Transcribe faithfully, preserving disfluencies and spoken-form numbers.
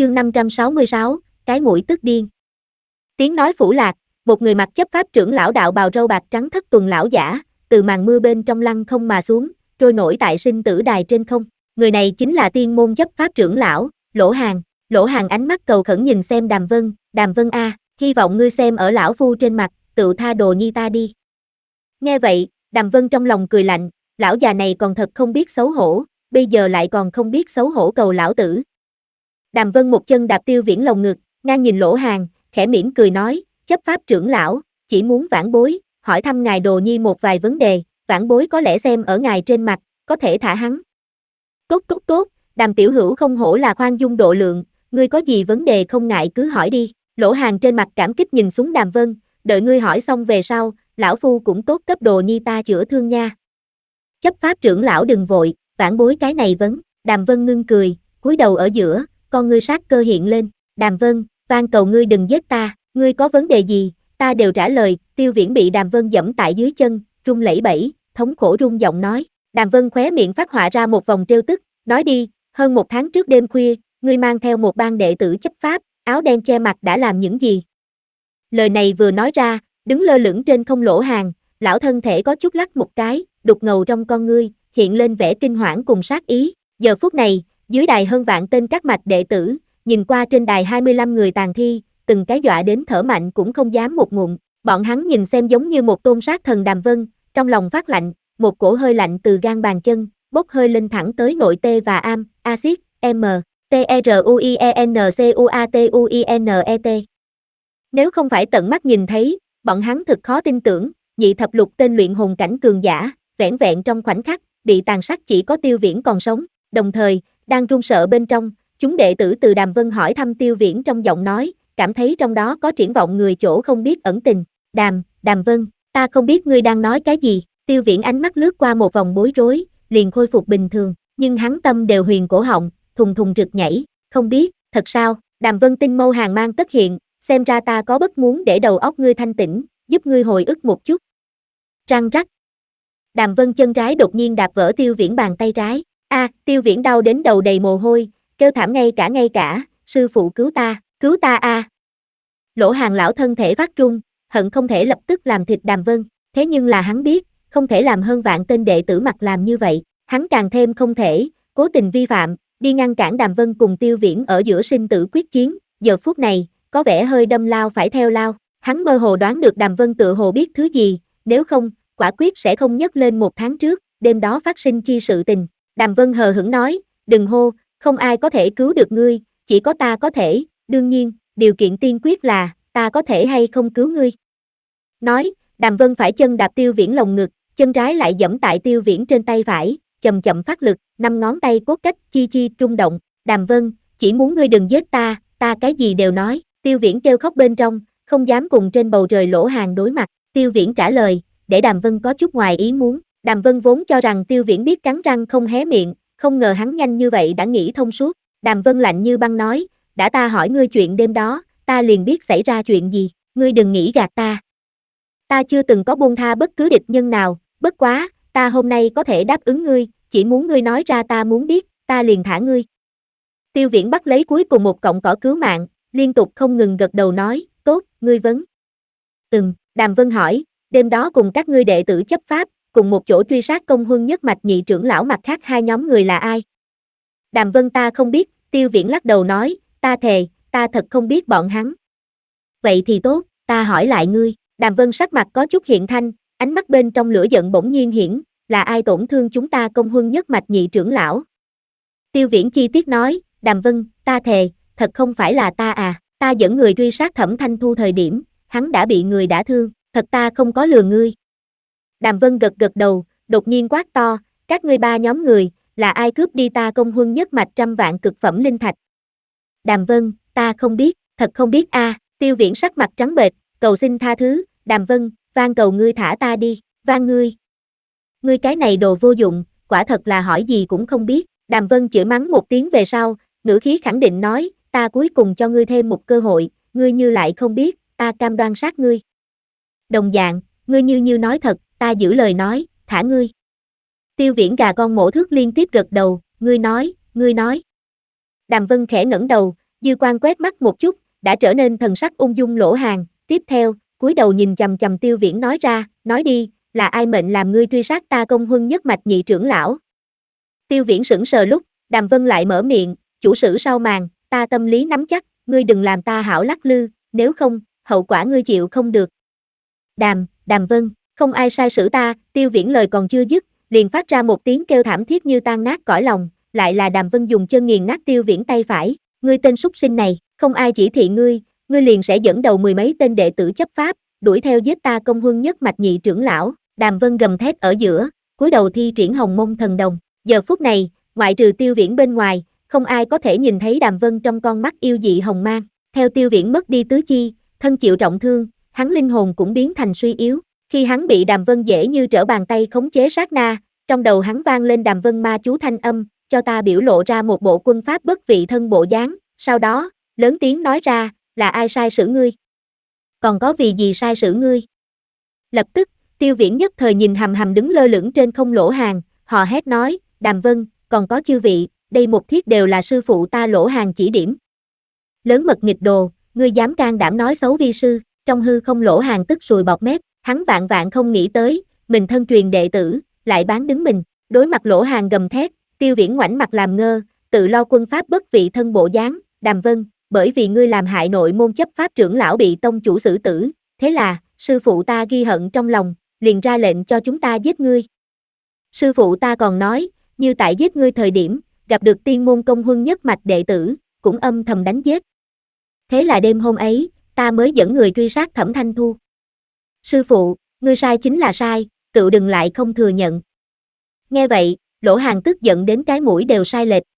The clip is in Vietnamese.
Chương năm trăm sáu mươi sáu, cái mũi tức điên. Tiếng nói phủ lạc, một người mặc chấp pháp trưởng lão đạo bào râu bạc trắng thất tuần lão giả, từ màn mưa bên trong lăng không mà xuống, trôi nổi tại sinh tử đài trên không. Người này chính là tiên môn chấp pháp trưởng lão, Lỗ Hàn. Lỗ Hàn ánh mắt cầu khẩn nhìn xem Đàm Vân, Đàm Vân a, hy vọng ngươi xem ở lão phu trên mặt, tự tha đồ nhi ta đi. Nghe vậy, Đàm Vân trong lòng cười lạnh, lão già này còn thật không biết xấu hổ, bây giờ lại còn không biết xấu hổ cầu lão tử. Đàm Vân một chân đạp Tiêu Viễn lồng ngực, ngang nhìn Lỗ Hàn, khẽ mỉm cười nói, chấp pháp trưởng lão, chỉ muốn vãn bối, hỏi thăm ngài đồ nhi một vài vấn đề, vãn bối có lẽ xem ở ngài trên mặt, có thể thả hắn. Tốt tốt tốt, Đàm tiểu hữu không hổ là khoan dung độ lượng, ngươi có gì vấn đề không ngại cứ hỏi đi. Lỗ Hàn trên mặt cảm kích nhìn xuống Đàm Vân, đợi ngươi hỏi xong về sau, lão phu cũng tốt cấp đồ nhi ta chữa thương nha. Chấp pháp trưởng lão đừng vội, vãn bối cái này vấn. Đàm Vân ngưng cười, cúi đầu ở giữa, con ngươi sát cơ hiện lên. Đàm Vân, van cầu ngươi đừng giết ta, ngươi có vấn đề gì, ta đều trả lời. Tiêu Viễn bị Đàm Vân giẫm tại dưới chân, run lẩy bẩy, thống khổ run giọng nói. Đàm Vân khóe miệng phát họa ra một vòng trêu tức, nói đi, hơn một tháng trước đêm khuya, ngươi mang theo một ban đệ tử chấp pháp, áo đen che mặt đã làm những gì? Lời này vừa nói ra, đứng lơ lửng trên không Lỗ Hàn, lão thân thể có chút lắc một cái, đục ngầu trong con ngươi, hiện lên vẻ kinh hoảng cùng sát ý. Giờ phút này, dưới đài hơn vạn tên các mạch đệ tử, nhìn qua trên đài hai mươi lăm người tàn thi, từng cái dọa đến thở mạnh cũng không dám một ngụm. Bọn hắn nhìn xem giống như một tôn sát thần Đàm Vân, trong lòng phát lạnh, một cổ hơi lạnh từ gan bàn chân, bốc hơi lên thẳng tới nội tê và am, axit, m, t r u i e n c u a t u i n e t. Nếu không phải tận mắt nhìn thấy, bọn hắn thực khó tin tưởng, nhị thập lục tên luyện hồn cảnh cường giả, vẻn vẹn trong khoảnh khắc, bị tàn sát chỉ có Tiêu Viễn còn sống. Đồng thời, đang run sợ bên trong, chúng đệ tử từ Đàm Vân hỏi thăm Tiêu Viễn trong giọng nói, cảm thấy trong đó có triển vọng người chỗ không biết ẩn tình. Đàm, Đàm Vân, ta không biết ngươi đang nói cái gì. Tiêu Viễn ánh mắt lướt qua một vòng bối rối, liền khôi phục bình thường, nhưng hắn tâm đều huyền cổ họng, thùng thùng rực nhảy, không biết, thật sao? Đàm Vân tinh mâu hàng mang tất hiện, xem ra ta có bất muốn để đầu óc ngươi thanh tĩnh, giúp ngươi hồi ức một chút. Răng rắc. Đàm Vân chân trái đột nhiên đạp vỡ Tiêu Viễn bàn tay trái. A, à, Tiêu Viễn đau đến đầu đầy mồ hôi, kêu thảm ngay cả ngay cả, sư phụ cứu ta, cứu ta a. À. Lỗ Hàn lão thân thể phát run, hận không thể lập tức làm thịt Đàm Vân, thế nhưng là hắn biết, không thể làm hơn vạn tên đệ tử mặt làm như vậy, hắn càng thêm không thể, cố tình vi phạm, đi ngăn cản Đàm Vân cùng Tiêu Viễn ở giữa sinh tử quyết chiến, giờ phút này, có vẻ hơi đâm lao phải theo lao, hắn mơ hồ đoán được Đàm Vân tự hồ biết thứ gì, nếu không, quả quyết sẽ không nhấc lên một tháng trước, đêm đó phát sinh chi sự tình. Đàm Vân hờ hững nói, đừng hô, không ai có thể cứu được ngươi, chỉ có ta có thể, đương nhiên, điều kiện tiên quyết là, ta có thể hay không cứu ngươi. Nói, Đàm Vân phải chân đạp Tiêu Viễn lồng ngực, chân trái lại giẫm tại Tiêu Viễn trên tay phải, chậm chậm phát lực, năm ngón tay cốt cách chi chi rung động. Đàm Vân, chỉ muốn ngươi đừng giết ta, ta cái gì đều nói. Tiêu Viễn kêu khóc bên trong, không dám cùng trên bầu trời Lỗ Hàn đối mặt. Tiêu Viễn trả lời, để Đàm Vân có chút ngoài ý muốn. Đàm Vân vốn cho rằng Tiêu Viễn biết cắn răng không hé miệng, không ngờ hắn nhanh như vậy đã nghĩ thông suốt. Đàm Vân lạnh như băng nói, đã ta hỏi ngươi chuyện đêm đó, ta liền biết xảy ra chuyện gì, ngươi đừng nghĩ gạt ta. Ta chưa từng có buông tha bất cứ địch nhân nào, bất quá, ta hôm nay có thể đáp ứng ngươi, chỉ muốn ngươi nói ra ta muốn biết, ta liền thả ngươi. Tiêu Viễn bắt lấy cuối cùng một cọng cỏ cứu mạng, liên tục không ngừng gật đầu nói, tốt, ngươi vấn. Ừm, Đàm Vân hỏi, đêm đó cùng các ngươi đệ tử chấp pháp, cùng một chỗ truy sát công huân nhất mạch nhị trưởng lão mặt khác hai nhóm người là ai? Đàm Vân ta không biết, Tiêu Viễn lắc đầu nói, ta thề, ta thật không biết bọn hắn. Vậy thì tốt, ta hỏi lại ngươi. Đàm Vân sắc mặt có chút hiện thanh, ánh mắt bên trong lửa giận bỗng nhiên hiển, là ai tổn thương chúng ta công huân nhất mạch nhị trưởng lão? Tiêu Viễn chi tiết nói, Đàm Vân, ta thề, thật không phải là ta à, ta dẫn người truy sát Thẩm Thanh Thu thời điểm, hắn đã bị người đả thương, thật ta không có lừa ngươi. Đàm Vân gật gật đầu, đột nhiên quát to, các ngươi ba nhóm người, là ai cướp đi ta công huân nhất mạch trăm vạn cực phẩm linh thạch? Đàm Vân, ta không biết, thật không biết a. À. Tiêu Viễn sắc mặt trắng bệch, cầu xin tha thứ, Đàm Vân, van cầu ngươi thả ta đi, van ngươi. Ngươi cái này đồ vô dụng, quả thật là hỏi gì cũng không biết. Đàm Vân chửi mắng một tiếng về sau, ngữ khí khẳng định nói, ta cuối cùng cho ngươi thêm một cơ hội, ngươi như lại không biết, ta cam đoan sát ngươi. Đồng dạng, ngươi như như nói thật, ta giữ lời nói, thả ngươi. Tiêu Viễn gà con mổ thước liên tiếp gật đầu, ngươi nói, ngươi nói. Đàm Vân khẽ ngẩng đầu, Dư Quan quét mắt một chút, đã trở nên thần sắc ung dung Lỗ Hàn, tiếp theo, cúi đầu nhìn chằm chằm Tiêu Viễn nói ra, nói đi, là ai mệnh làm ngươi truy sát ta Công Huân nhất mạch nhị trưởng lão? Tiêu Viễn sững sờ lúc, Đàm Vân lại mở miệng, chủ sử sau màn, ta tâm lý nắm chắc, ngươi đừng làm ta hảo lắc lư, nếu không, hậu quả ngươi chịu không được. Đàm, Đàm Vân, không ai sai sử ta, Tiêu Viễn lời còn chưa dứt, liền phát ra một tiếng kêu thảm thiết như tan nát cõi lòng, lại là Đàm Vân dùng chân nghiền nát Tiêu Viễn tay phải, ngươi tên súc sinh này, không ai chỉ thị ngươi, ngươi liền sẽ dẫn đầu mười mấy tên đệ tử chấp pháp, đuổi theo giết ta Công Huân nhất mạch nhị trưởng lão, Đàm Vân gầm thét ở giữa, cúi đầu thi triển Hồng Mông thần đồng, giờ phút này, ngoại trừ Tiêu Viễn bên ngoài, không ai có thể nhìn thấy Đàm Vân trong con mắt yêu dị hồng mang, theo Tiêu Viễn mất đi tứ chi, thân chịu trọng thương, hắn linh hồn cũng biến thành suy yếu, khi hắn bị Đàm Vân dễ như trở bàn tay khống chế sát na, trong đầu hắn vang lên Đàm Vân ma chú thanh âm, cho ta biểu lộ ra một bộ quân pháp bất vị thân bộ dáng, sau đó, lớn tiếng nói ra, là ai sai sử ngươi? Còn có vì gì sai sử ngươi? Lập tức, Tiêu Viễn nhất thời nhìn hầm hầm đứng lơ lửng trên không Lỗ Hàn, họ hét nói, Đàm Vân, còn có chư vị, đây một thiết đều là sư phụ ta Lỗ Hàn chỉ điểm. Lớn mật nghịch đồ, ngươi dám can đảm nói xấu vi sư, trong hư không Lỗ Hàn tức sùi bọt mép, hắn vạn vạn không nghĩ tới, mình thân truyền đệ tử, lại bán đứng mình, đối mặt Lỗ Hàn gầm thét, Tiêu Viễn ngoảnh mặt làm ngơ, tự lo quân pháp bất vị thân bộ dáng, Đàm Vân, bởi vì ngươi làm hại nội môn chấp pháp trưởng lão bị tông chủ xử tử, thế là, sư phụ ta ghi hận trong lòng, liền ra lệnh cho chúng ta giết ngươi. Sư phụ ta còn nói, như tại giết ngươi thời điểm, gặp được tiên môn Công Huân nhất mạch đệ tử, cũng âm thầm đánh giết. Thế là đêm hôm ấy, ta mới dẫn người truy sát Thẩm Thanh Thu. Sư phụ, ngươi sai chính là sai, cựu đừng lại không thừa nhận. Nghe vậy, Lỗ Hàn tức giận đến cái mũi đều sai lệch,